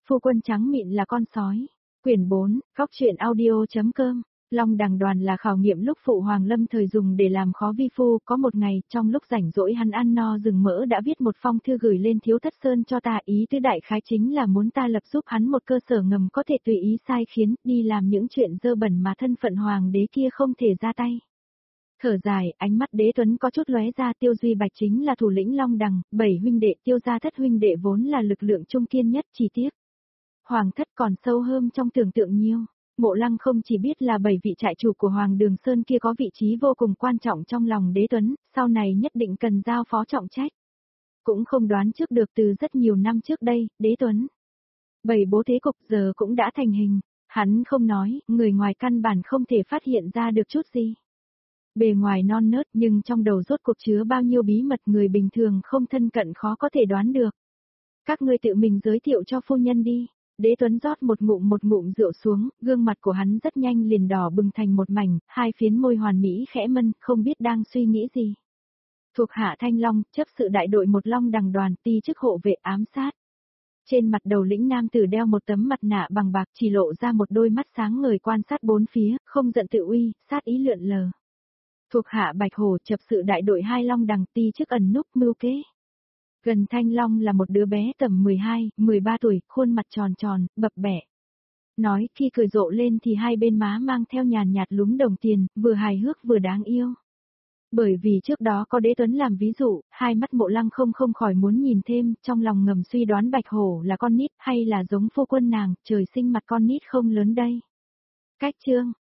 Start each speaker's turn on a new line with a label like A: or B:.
A: Phu quân trắng mịn là con sói. Quyển 4, góc truyện audio.com. Long đằng đoàn là khảo nghiệm lúc phụ Hoàng Lâm thời dùng để làm khó vi phu. Có một ngày, trong lúc rảnh rỗi hắn ăn no rừng mỡ đã viết một phong thư gửi lên Thiếu Thất Sơn cho ta, ý tứ đại khái chính là muốn ta lập giúp hắn một cơ sở ngầm có thể tùy ý sai khiến, đi làm những chuyện dơ bẩn mà thân phận hoàng đế kia không thể ra tay. Thở dài, ánh mắt Đế Tuấn có chút lóe ra. Tiêu Duy Bạch chính là thủ lĩnh Long đằng, 7 huynh đệ, Tiêu gia thất huynh đệ vốn là lực lượng trung kiên nhất, chỉ tiếc Hoàng thất còn sâu hơn trong tưởng tượng nhiều. Mộ Lăng không chỉ biết là 7 vị trại chủ của Hoàng Đường Sơn kia có vị trí vô cùng quan trọng trong lòng Đế Tuấn, sau này nhất định cần giao phó trọng trách. Cũng không đoán trước được từ rất nhiều năm trước đây, Đế Tuấn bày bố thế cục giờ cũng đã thành hình. Hắn không nói, người ngoài căn bản không thể phát hiện ra được chút gì. Bề ngoài non nớt nhưng trong đầu rốt cuộc chứa bao nhiêu bí mật người bình thường không thân cận khó có thể đoán được. Các ngươi tự mình giới thiệu cho phu nhân đi. Đế Tuấn rót một ngụm rượu xuống, gương mặt của hắn rất nhanh liền đỏ bừng thành một mảnh, hai phiến môi hoàn mỹ khẽ mân, không biết đang suy nghĩ gì. Thuộc hạ Thanh Long, chấp sự đại đội một Long đằng đoàn, ti chức hộ vệ ám sát. Trên mặt đầu lĩnh nam tử đeo một tấm mặt nạ bằng bạc, chỉ lộ ra một đôi mắt sáng ngời quan sát bốn phía, không giận tự uy, sát ý lượn lờ. Thuộc hạ Bạch Hổ, chấp sự đại đội 2 Long đằng, ti chức ẩn núp mưu kế. Gần Thanh Long là một đứa bé tầm 12, 13 tuổi, khuôn mặt tròn tròn, bập bẹ. Nói khi cười rộ lên thì hai bên má mang theo nhàn nhạt lúm đồng tiền, vừa hài hước vừa đáng yêu. Bởi vì trước đó có Đế Tuấn làm ví dụ, hai mắt Mộ Lăng không khỏi muốn nhìn thêm, trong lòng ngầm suy đoán Bạch Hổ là con nít hay là giống phu quân nàng, trời sinh mặt con nít không lớn đây. Cách chương.